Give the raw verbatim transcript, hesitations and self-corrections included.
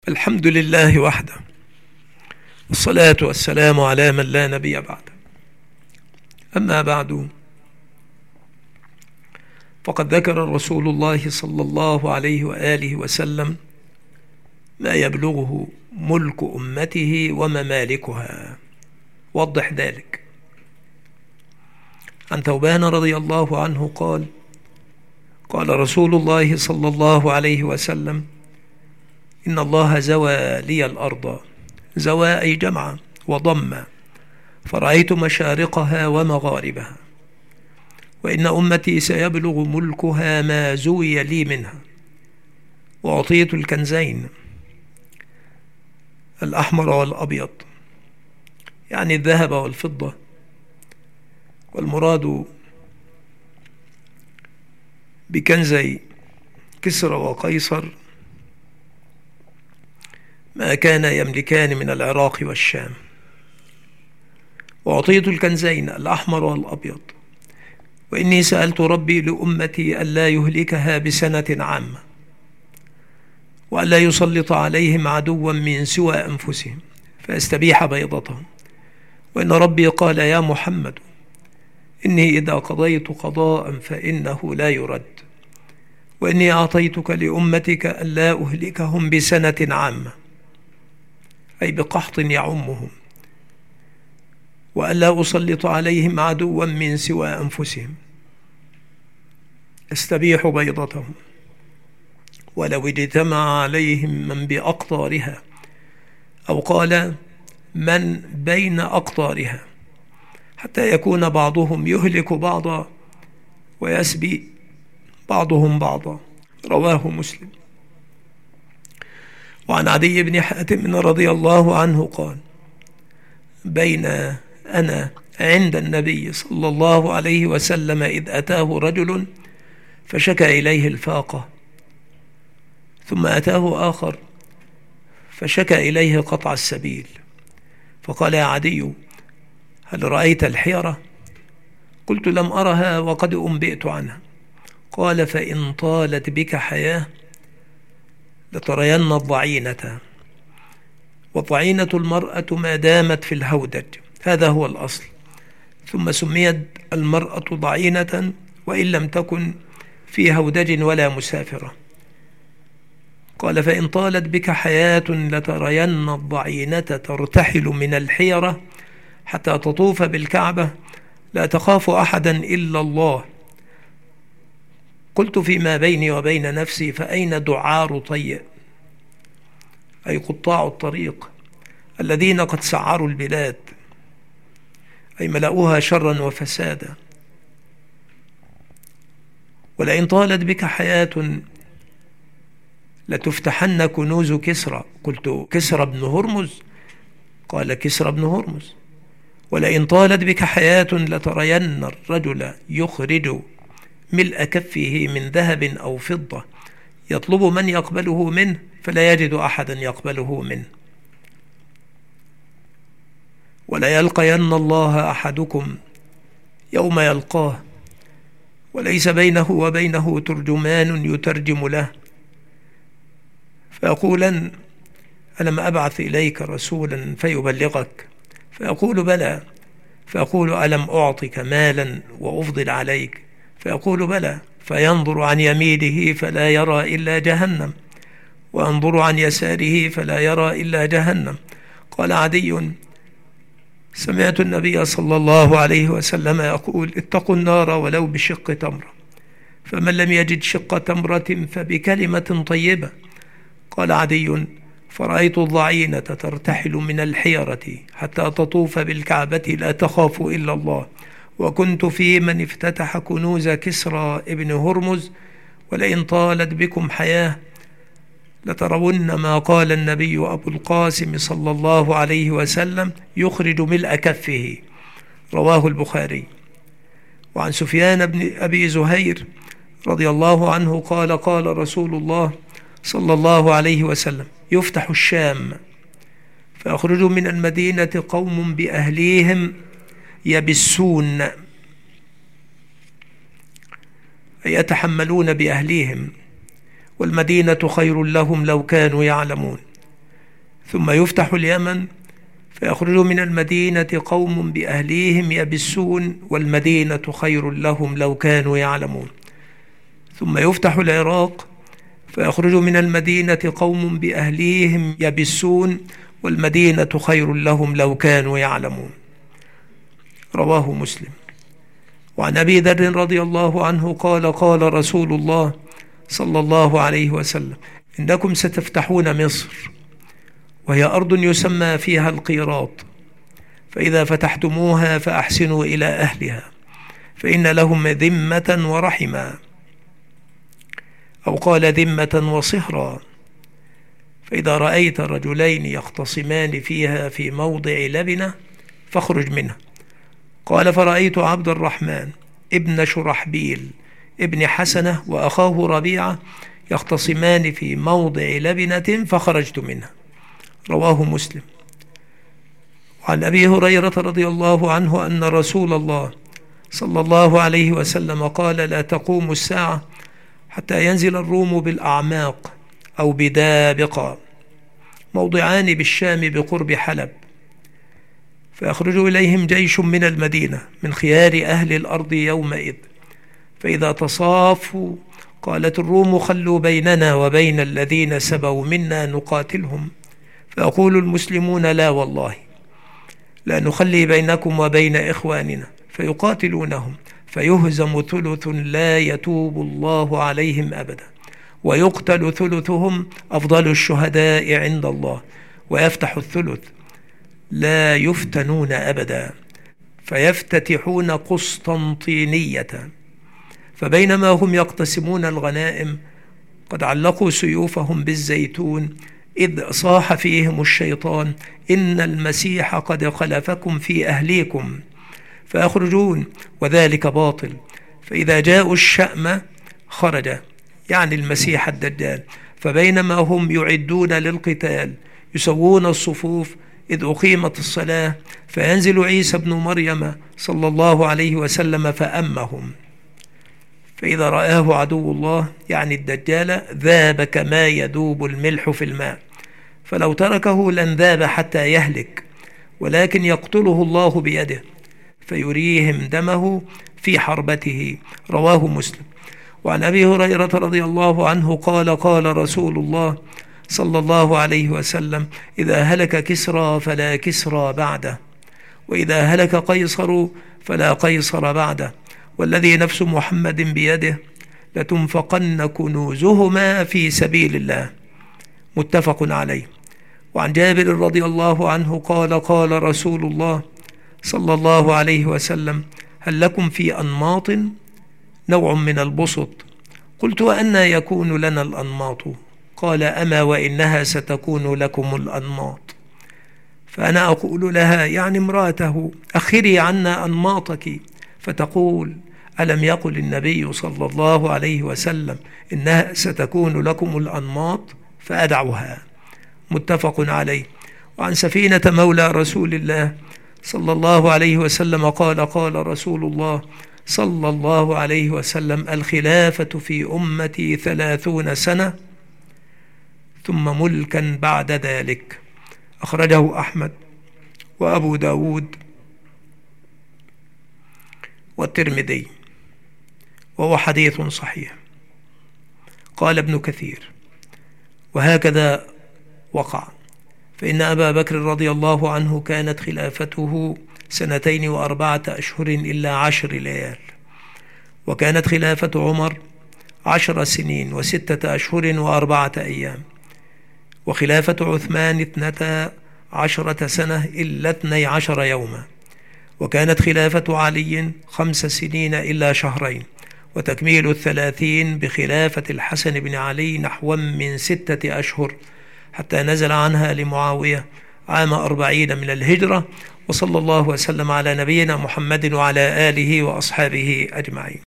الحمد لله وحده، والصلاة والسلام على من لا نبي بعده. أما بعد، فقد ذكر رسول الله صلى الله عليه وآله وسلم ما يبلغه ملك أمته وممالكها. وضح ذلك. عن ثوبان رضي الله عنه قال: قال رسول الله صلى الله عليه وسلم: إن الله زوى لي الأرض، زوى أي جمع وضم، فرأيت مشارقها ومغاربها، وإن أمتي سيبلغ ملكها ما زوي لي منها، وأعطيت الكنزين الأحمر والأبيض، يعني الذهب والفضة، والمراد بكنزي كسرى وقيصر ما كان يملكان من العراق والشام. وأعطيت الكنزين الأحمر والأبيض، وإني سألت ربي لأمتي ألا يهلكها بسنة عامة، وألا يسلط عليهم عدوا من سوى أنفسهم فيستبيح بيضتهم، وإن ربي قال: يا محمد، إني إذا قضيت قضاء فإنه لا يرد، وإني أعطيتك لأمتك ألا أهلكهم بسنة عامة، أي بقحط يعمهم، وألا أسلط عليهم عدوا من سوى أنفسهم استبيح بيضتهم، ولو اجتمع عليهم من بأقطارها، أو قال من بين أقطارها، حتى يكون بعضهم يهلك بعضا ويسبي بعضهم بعضا. رواه مسلم. وعن عدي بن حاتم رضي الله عنه قال: بين أنا عند النبي صلى الله عليه وسلم إذ أتاه رجل فشكى إليه الفاقة، ثم أتاه آخر فشكى إليه قطع السبيل، فقال: يا عدي، هل رأيت الحيرة؟ قلت: لم أرها وقد أنبئت عنها. قال: فإن طالت بك حياة لترين الضعينة، والضعينة المرأة ما دامت في الهودج، هذا هو الأصل، ثم سميت المرأة ضعينة وإن لم تكن في هودج ولا مسافرة. قال: فإن طالت بك حياة لترين الضعينة ترتحل من الحيرة حتى تطوف بالكعبة، لا تخاف أحدا إلا الله. قلت فيما بيني وبين نفسي: فأين دعار طيء، أي قطاع الطريق الذين قد سعروا البلاد، أي ملأوها شرا وفسادا. ولئن طالت بك حياة لتفتحن كنوز كسرى. قلت: كسرى بن هرمز؟ قال: كسرى بن هرمز. ولئن طالت بك حياة لترين الرجل يخرج ملء كفه من ذهب أو فضة يطلب من يقبله منه فلا يجد أحدا يقبله منه. ولا يلقين الله أحدكم يوم يلقاه وليس بينه وبينه ترجمان يترجم له، فيقولن: ألم أبعث إليك رسولا فيبلغك؟ فيقول: بلى. فيقول: ألم أعطك مالا وأفضل عليك؟ فيقول: بلى. فينظر عن يمينه فلا يرى إلا جهنم، وينظر عن يساره فلا يرى إلا جهنم. قال عدي: سمعت النبي صلى الله عليه وسلم يقول: اتقوا النار ولو بشق تمرة، فمن لم يجد شق تمرة فبكلمة طيبة. قال عدي: فرأيت الضعينة ترتحل من الحيرة حتى تطوف بالكعبة لا تخاف إلا الله، وكنت في من افتتح كنوز كسرى ابن هرمز. ولئن طالت بكم حياة لترون ما قال النبي أبو القاسم صلى الله عليه وسلم: يخرج ملء كفه. رواه البخاري. وعن سفيان بن أبي زهير رضي الله عنه قال: قال رسول الله صلى الله عليه وسلم: يفتح الشام فيخرج من المدينة قوم بأهليهم يبسون، أي يتحملون بأهليهم، والمدينة خير لهم لو كانوا يعلمون. ثم يفتح اليمن فيخرج من المدينة قوم بأهليهم يبسون والمدينة خير لهم لو كانوا يعلمون. ثم يفتح العراق فيخرج من المدينة قوم بأهليهم يبسون والمدينة خير لهم لو كانوا يعلمون. رواه مسلم. وعن أبي ذر رضي الله عنه قال قال رسول الله صلى الله عليه وسلم: إنكم ستفتحون مصر وهي أرض يسمى فيها القيراط، فإذا فتحتموها فأحسنوا إلى أهلها فإن لهم ذمة ورحما، أو قال ذمة وصهرا. فإذا رأيت رجلين يختصمان فيها في موضع لبنة فاخرج منها. قال: فرأيت عبد الرحمن ابن شرحبيل ابن حسنة وأخاه ربيعة يختصمان في موضع لبنة فخرجت منها. رواه مسلم. وعن أبي هريرة رضي الله عنه أن رسول الله صلى الله عليه وسلم قال: لا تقوم الساعة حتى ينزل الروم بالأعماق أو بدابق، موضعان بالشام بقرب حلب، فيخرج إليهم جيش من المدينة من خيار أهل الأرض يومئذ، فإذا تصافوا قالت الروم: خلوا بيننا وبين الذين سبوا منا نقاتلهم. فيقول المسلمون: لا والله، لا نخلي بينكم وبين إخواننا، فيقاتلونهم فيهزم ثلث لا يتوب الله عليهم أبدا، ويقتل ثلثهم أفضل الشهداء عند الله، ويفتح الثلث لا يفتنون أبدا، فيفتتحون قسطنطينية. فبينما هم يقتسمون الغنائم قد علقوا سيوفهم بالزيتون إذ صاح فيهم الشيطان: إن المسيح قد خلفكم في أهليكم، فيخرجون وذلك باطل. فإذا جاءوا الشأم خرج، يعني المسيح الدجال، فبينما هم يعدون للقتال يسوون الصفوف إذ أقيمت الصلاة، فينزل عيسى ابن مريم صلى الله عليه وسلم فأمهم، فإذا رآه عدو الله يعني الدجال ذاب كما يذوب الملح في الماء، فلو تركه لانذاب حتى يهلك، ولكن يقتله الله بيده فيريهم دمه في حربته. رواه مسلم. وعن أبي هريرة رضي الله عنه قال قال رسول الله صلى الله عليه وسلم: إذا هلك كسرى فلا كسرى بعده، وإذا هلك قيصر فلا قيصر بعده، والذي نفس محمد بيده لتنفقن كنوزهما في سبيل الله. متفق عليه. وعن جابر رضي الله عنه قال قال رسول الله صلى الله عليه وسلم: هل لكم في أنماط نوع من البسط؟ قلت: وأنى يكون لنا الأنماط؟ قال: أما وإنها ستكون لكم الأنماط. فأنا أقول لها، يعني امرأته: أخري عنا أنماطك، فتقول: ألم يقل النبي صلى الله عليه وسلم إنها ستكون لكم الأنماط؟ فأدعوها. متفق عليه. وعن سفينة مولى رسول الله صلى الله عليه وسلم قال قال رسول الله صلى الله عليه وسلم: الخلافة في أمتي ثلاثون سنة ثم ملكا بعد ذلك. أخرجه أحمد وأبو داود والترمذي، وهو حديث صحيح. قال ابن كثير: وهكذا وقع، فإن أبا بكر رضي الله عنه كانت خلافته سنتين وأربعة أشهر إلا عشر ليال، وكانت خلافة عمر عشر سنين وستة أشهر وأربعة أيام، وخلافة عثمان اثنتا عشرة سنة إلا اثني عشر يوما، وكانت خلافة علي خمس سنين إلا شهرين، وتكميل الثلاثين بخلافة الحسن بن علي نحو من ستة أشهر، حتى نزل عنها لمعاوية عام أربعين من الهجرة. وصلى الله وسلم على نبينا محمد وعلى آله وأصحابه أجمعين.